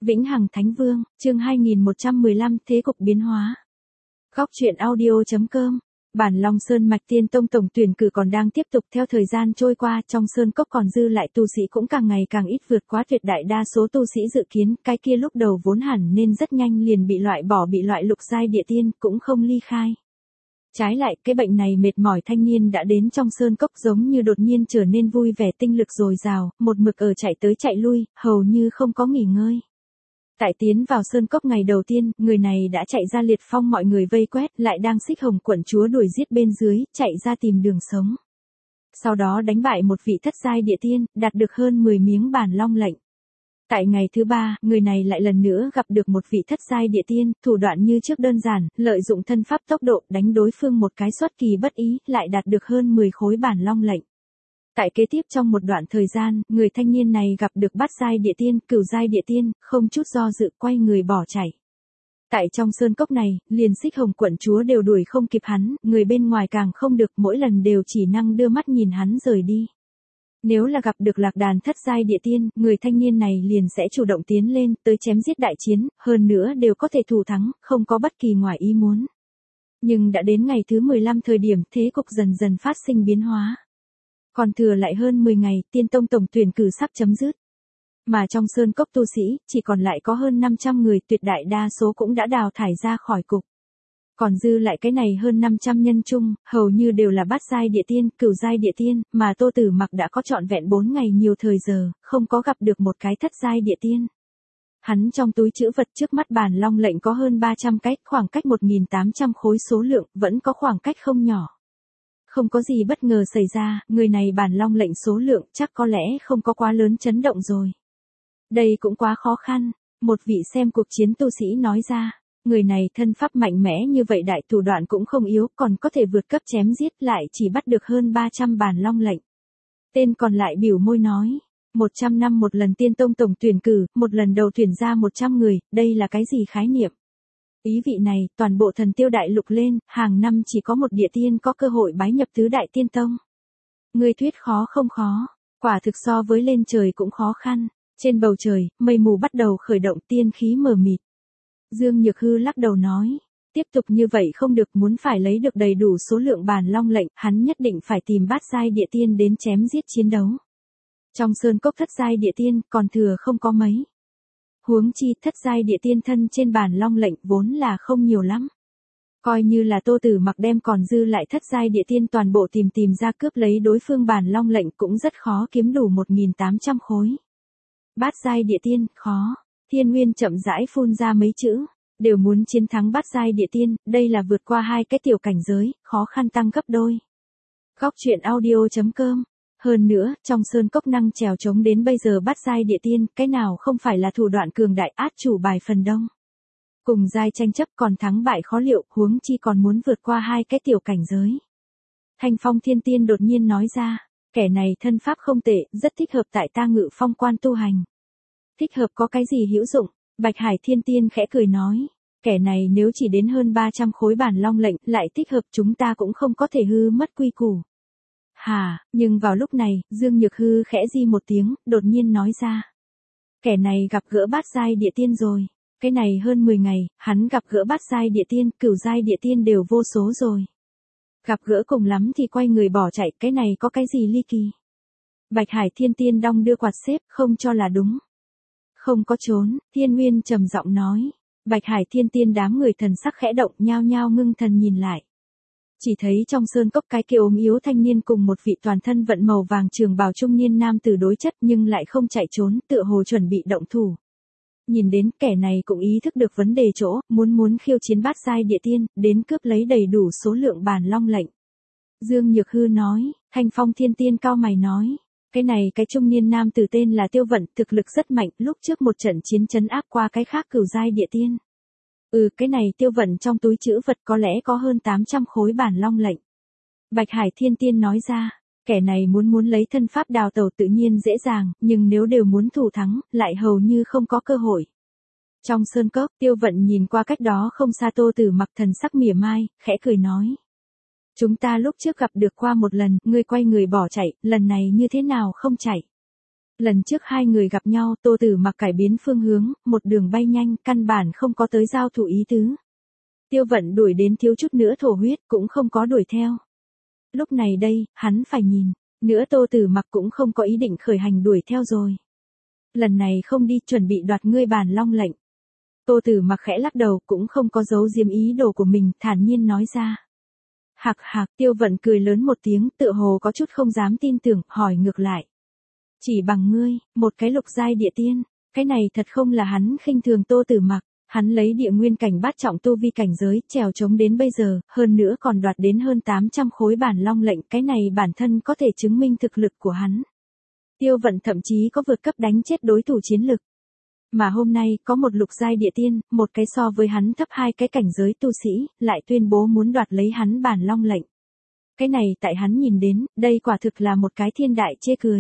Vĩnh Hằng Thánh Vương, chương 2115, thế cục biến hóa. Góc truyện audio.com. Bản Long Sơn Mạch Tiên Tông tổng tuyển cử còn đang tiếp tục. Theo thời gian trôi qua, trong sơn cốc còn dư lại tu sĩ cũng càng ngày càng ít, vượt quá tuyệt đại đa số tu sĩ dự kiến. Cái kia lúc đầu vốn hẳn nên rất nhanh liền bị loại bỏ, bị loại lục giai địa tiên, cũng không ly khai. Trái lại, cái bệnh này mệt mỏi thanh niên đã đến trong sơn cốc giống như đột nhiên trở nên vui vẻ, tinh lực dồi dào, một mực ở chạy tới chạy lui, hầu như không có nghỉ ngơi. Tại tiến vào sơn cốc ngày đầu tiên, người này đã chạy ra liệt phong mọi người vây quét, lại đang xích hồng quận chúa đuổi giết bên dưới, chạy ra tìm đường sống. Sau đó đánh bại một vị thất giai địa tiên, đạt được hơn 10 miếng bản long lệnh. Tại ngày thứ ba, người này lại lần nữa gặp được một vị thất giai địa tiên, thủ đoạn như trước đơn giản, lợi dụng thân pháp tốc độ đánh đối phương một cái xuất kỳ bất ý, lại đạt được hơn 10 khối bản long lệnh. Tại kế tiếp trong một đoạn thời gian, người thanh niên này gặp được bát giai địa tiên, cửu giai địa tiên, không chút do dự quay người bỏ chạy. Tại trong sơn cốc này, liền xích hồng quận chúa đều đuổi không kịp hắn, người bên ngoài càng không được, mỗi lần đều chỉ năng đưa mắt nhìn hắn rời đi. Nếu là gặp được lạc đàn thất giai địa tiên, người thanh niên này liền sẽ chủ động tiến lên, tới chém giết đại chiến, hơn nữa đều có thể thủ thắng, không có bất kỳ ngoài ý muốn. Nhưng đã đến ngày thứ 15 thời điểm, thế cục dần dần phát sinh biến hóa. Còn thừa lại hơn 10 ngày, Tiên Tông tổng tuyển cử sắp chấm dứt. Mà trong sơn cốc tu sĩ, chỉ còn lại có hơn 500 người, tuyệt đại đa số cũng đã đào thải ra khỏi cục. Còn dư lại cái này hơn 500 nhân chung, hầu như đều là bát giai địa tiên, cửu giai địa tiên, mà Tô Tử Mặc đã có trọn vẹn 4 ngày nhiều thời giờ, không có gặp được một cái thất giai địa tiên. Hắn trong túi trữ vật trước mắt bản long lệnh có hơn 300 cái, khoảng cách 1.800 khối số lượng, vẫn có khoảng cách không nhỏ. Không có gì bất ngờ xảy ra, người này bản long lệnh số lượng chắc có lẽ không có quá lớn chấn động rồi. Đây cũng quá khó khăn, một vị xem cuộc chiến tu sĩ nói ra. Người này thân pháp mạnh mẽ như vậy, đại thủ đoạn cũng không yếu, còn có thể vượt cấp chém giết, lại chỉ bắt được hơn 300 bản long lệnh. Tên còn lại bĩu môi nói, 100 năm một lần Tiên Tông tổng tuyển cử, một lần đầu tuyển ra 100 người, đây là cái gì khái niệm? Ý vị này, toàn bộ Thần Tiêu Đại Lục lên, hàng năm chỉ có một địa tiên có cơ hội bái nhập tứ đại tiên tông. Ngươi thuyết khó không khó, quả thực so với lên trời cũng khó khăn. Trên bầu trời, mây mù bắt đầu khởi động, tiên khí mờ mịt. Dương Nhược Hư lắc đầu nói, tiếp tục như vậy không được, muốn phải lấy được đầy đủ số lượng bản long lệnh, hắn nhất định phải tìm bát giai địa tiên đến chém giết chiến đấu. Trong sơn cốc thất giai địa tiên, còn thừa không có mấy. Huống chi thất giai địa tiên thân trên bản long lệnh vốn là không nhiều lắm. Coi như là Tô Tử Mặc đem còn dư lại thất giai địa tiên toàn bộ tìm ra cướp lấy đối phương bản long lệnh cũng rất khó kiếm đủ 1.800 khối. Bát giai địa tiên, khó. Thiên Nguyên chậm rãi phun ra mấy chữ, đều muốn chiến thắng bát giai địa tiên, đây là vượt qua hai cái tiểu cảnh giới, khó khăn tăng gấp đôi. Góc truyện audio.com. Hơn nữa, trong sơn cốc năng trèo chống đến bây giờ bát giai địa tiên, cái nào không phải là thủ đoạn cường đại, át chủ bài phần đông. Cùng giai tranh chấp còn thắng bại khó liệu, huống chi còn muốn vượt qua hai cái tiểu cảnh giới. Thanh Phong Thiên Tiên đột nhiên nói ra, kẻ này thân pháp không tệ, rất thích hợp tại ta Ngự Phong quan tu hành. Thích hợp có cái gì hữu dụng? Bạch Hải Thiên Tiên khẽ cười nói, kẻ này nếu chỉ đến hơn 300 khối bản long lệnh, lại thích hợp chúng ta cũng không có thể hư mất quy củ. Hà, nhưng vào lúc này, Dương Nhược Hư khẽ di một tiếng, đột nhiên nói ra. Kẻ này gặp gỡ bát giai địa tiên rồi. Cái này hơn 10 ngày, hắn gặp gỡ bát giai địa tiên, cửu giai địa tiên đều vô số rồi. Gặp gỡ cùng lắm thì quay người bỏ chạy, cái này có cái gì ly kỳ? Bạch Hải Thiên Tiên đong đưa quạt xếp, không cho là đúng. Không có trốn, Thiên Nguyên trầm giọng nói. Bạch Hải Thiên Tiên đám người thần sắc khẽ động, nhao nhao ngưng thần nhìn lại. Chỉ thấy trong sơn cốc cái kia ốm yếu thanh niên cùng một vị toàn thân vận màu vàng trường bào trung niên nam tử đối chất, nhưng lại không chạy trốn, tựa hồ chuẩn bị động thủ. Nhìn đến kẻ này cũng ý thức được vấn đề chỗ, muốn khiêu chiến bát giai địa tiên, đến cướp lấy đầy đủ số lượng bản long lệnh. Dương Nhược Hư nói, Thanh Phong Thiên Tiên cao mày nói, cái này cái trung niên nam tử tên là Tiêu Vận, thực lực rất mạnh, lúc trước một trận chiến trấn áp qua cái khác cửu giai địa tiên. Cái này Tiêu Vận trong túi trữ vật có lẽ có hơn 800 khối bản long lệnh. Bạch Hải Thiên Tiên nói ra, kẻ này muốn lấy thân pháp đào tẩu tự nhiên dễ dàng, nhưng nếu đều muốn thủ thắng, lại hầu như không có cơ hội. Trong sơn cốc, Tiêu Vận nhìn qua cách đó không xa Tô Tử Mặc, thần sắc mỉa mai, khẽ cười nói. Chúng ta lúc trước gặp được qua một lần, ngươi quay người bỏ chạy, lần này như thế nào không chạy? Lần trước hai người gặp nhau, Tô Tử Mặc cải biến phương hướng, một đường bay nhanh, căn bản không có tới giao thủ ý tứ. Tiêu Vận đuổi đến thiếu chút nữa thổ huyết, cũng không có đuổi theo. Lúc này đây, hắn phải nhìn, nữa Tô Tử Mặc cũng không có ý định khởi hành đuổi theo rồi. Lần này không đi, chuẩn bị đoạt ngươi Bản Long lệnh. Tô Tử Mặc khẽ lắc đầu, cũng không có giấu diếm ý đồ của mình, thản nhiên nói ra. Hạc hạc, Tiêu Vận cười lớn một tiếng, tựa hồ có chút không dám tin tưởng, hỏi ngược lại. Chỉ bằng ngươi, một cái lục giai địa tiên, cái này thật không là hắn khinh thường Tô Tử Mặc, hắn lấy địa nguyên cảnh bát trọng tu vi cảnh giới, trèo chống đến bây giờ, hơn nữa còn đoạt đến hơn 800 khối Bản Long lệnh, cái này bản thân có thể chứng minh thực lực của hắn. Tiêu Vận thậm chí có vượt cấp đánh chết đối thủ chiến lực. Mà hôm nay, có một lục giai địa tiên, một cái so với hắn thấp hai cái cảnh giới tu sĩ, lại tuyên bố muốn đoạt lấy hắn Bản Long lệnh. Cái này tại hắn nhìn đến, đây quả thực là một cái thiên đại chê cười.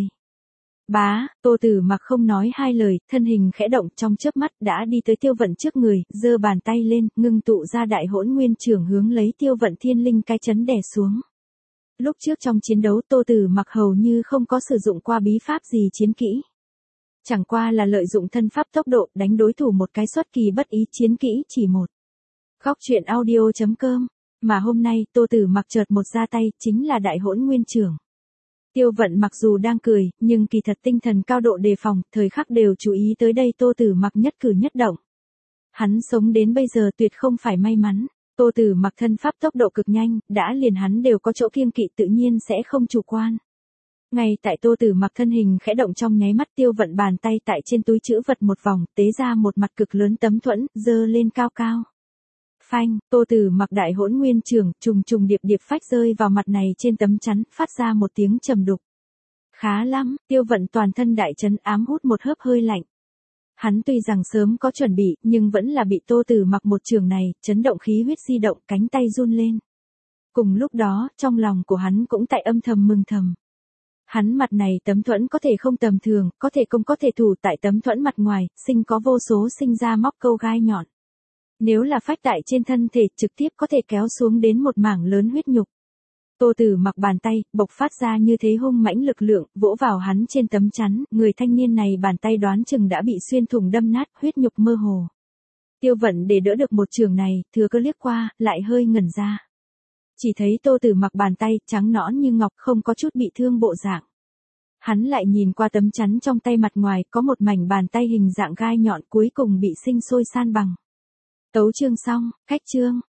Bá, Tô Tử Mặc không nói hai lời, thân hình khẽ động trong chớp mắt đã đi tới Tiêu Vận trước người, giơ bàn tay lên, ngưng tụ ra đại hỗn nguyên trưởng hướng lấy Tiêu Vận thiên linh cái chấn đè xuống. Lúc trước trong chiến đấu Tô Tử Mặc hầu như không có sử dụng qua bí pháp gì chiến kỹ. Chẳng qua là lợi dụng thân pháp tốc độ đánh đối thủ một cái xuất kỳ bất ý chiến kỹ chỉ một. Góc truyện audio.com, mà hôm nay Tô Tử Mặc chợt một ra tay chính là đại hỗn nguyên trưởng. Tiêu Vận mặc dù đang cười, nhưng kỳ thật tinh thần cao độ đề phòng, thời khắc đều chú ý tới đây Tô Tử Mặc nhất cử nhất động. Hắn sống đến bây giờ tuyệt không phải may mắn, Tô Tử Mặc thân pháp tốc độ cực nhanh, đã liền hắn đều có chỗ kiêng kỵ tự nhiên sẽ không chủ quan. Ngay tại Tô Tử Mặc thân hình khẽ động trong nháy mắt Tiêu Vận bàn tay tại trên túi trữ vật một vòng, tế ra một mặt cực lớn tấm thuẫn, giơ lên cao cao. Phanh, Tô Tử Mặc đại hỗn nguyên trưởng, trùng trùng điệp điệp phách rơi vào mặt này trên tấm chắn, phát ra một tiếng trầm đục. Khá lắm, Tiêu Vận toàn thân đại chấn ám hút một hớp hơi lạnh. Hắn tuy rằng sớm có chuẩn bị, nhưng vẫn là bị Tô Tử Mặc một trường này, chấn động khí huyết di động, cánh tay run lên. Cùng lúc đó, trong lòng của hắn cũng tại âm thầm mừng thầm. Hắn mặt này tấm thuẫn có thể không tầm thường, có thể công có thể thủ tại tấm thuẫn mặt ngoài, sinh có vô số sinh ra móc câu gai nhọn. Nếu là phách tại trên thân thể trực tiếp có thể kéo xuống đến một mảng lớn huyết nhục. Tô Tử Mặc bàn tay, bộc phát ra như thế hung mãnh lực lượng, vỗ vào hắn trên tấm chắn, người thanh niên này bàn tay đoán chừng đã bị xuyên thủng đâm nát, huyết nhục mơ hồ. Tiêu Vận để đỡ được một trường này, thừa cơ liếc qua, lại hơi ngẩn ra. Chỉ thấy Tô Tử Mặc bàn tay, trắng nõn như ngọc không có chút bị thương bộ dạng. Hắn lại nhìn qua tấm chắn trong tay mặt ngoài, có một mảnh bàn tay hình dạng gai nhọn cuối cùng bị sinh sôi san bằng. Tấu chương xong, khách chương.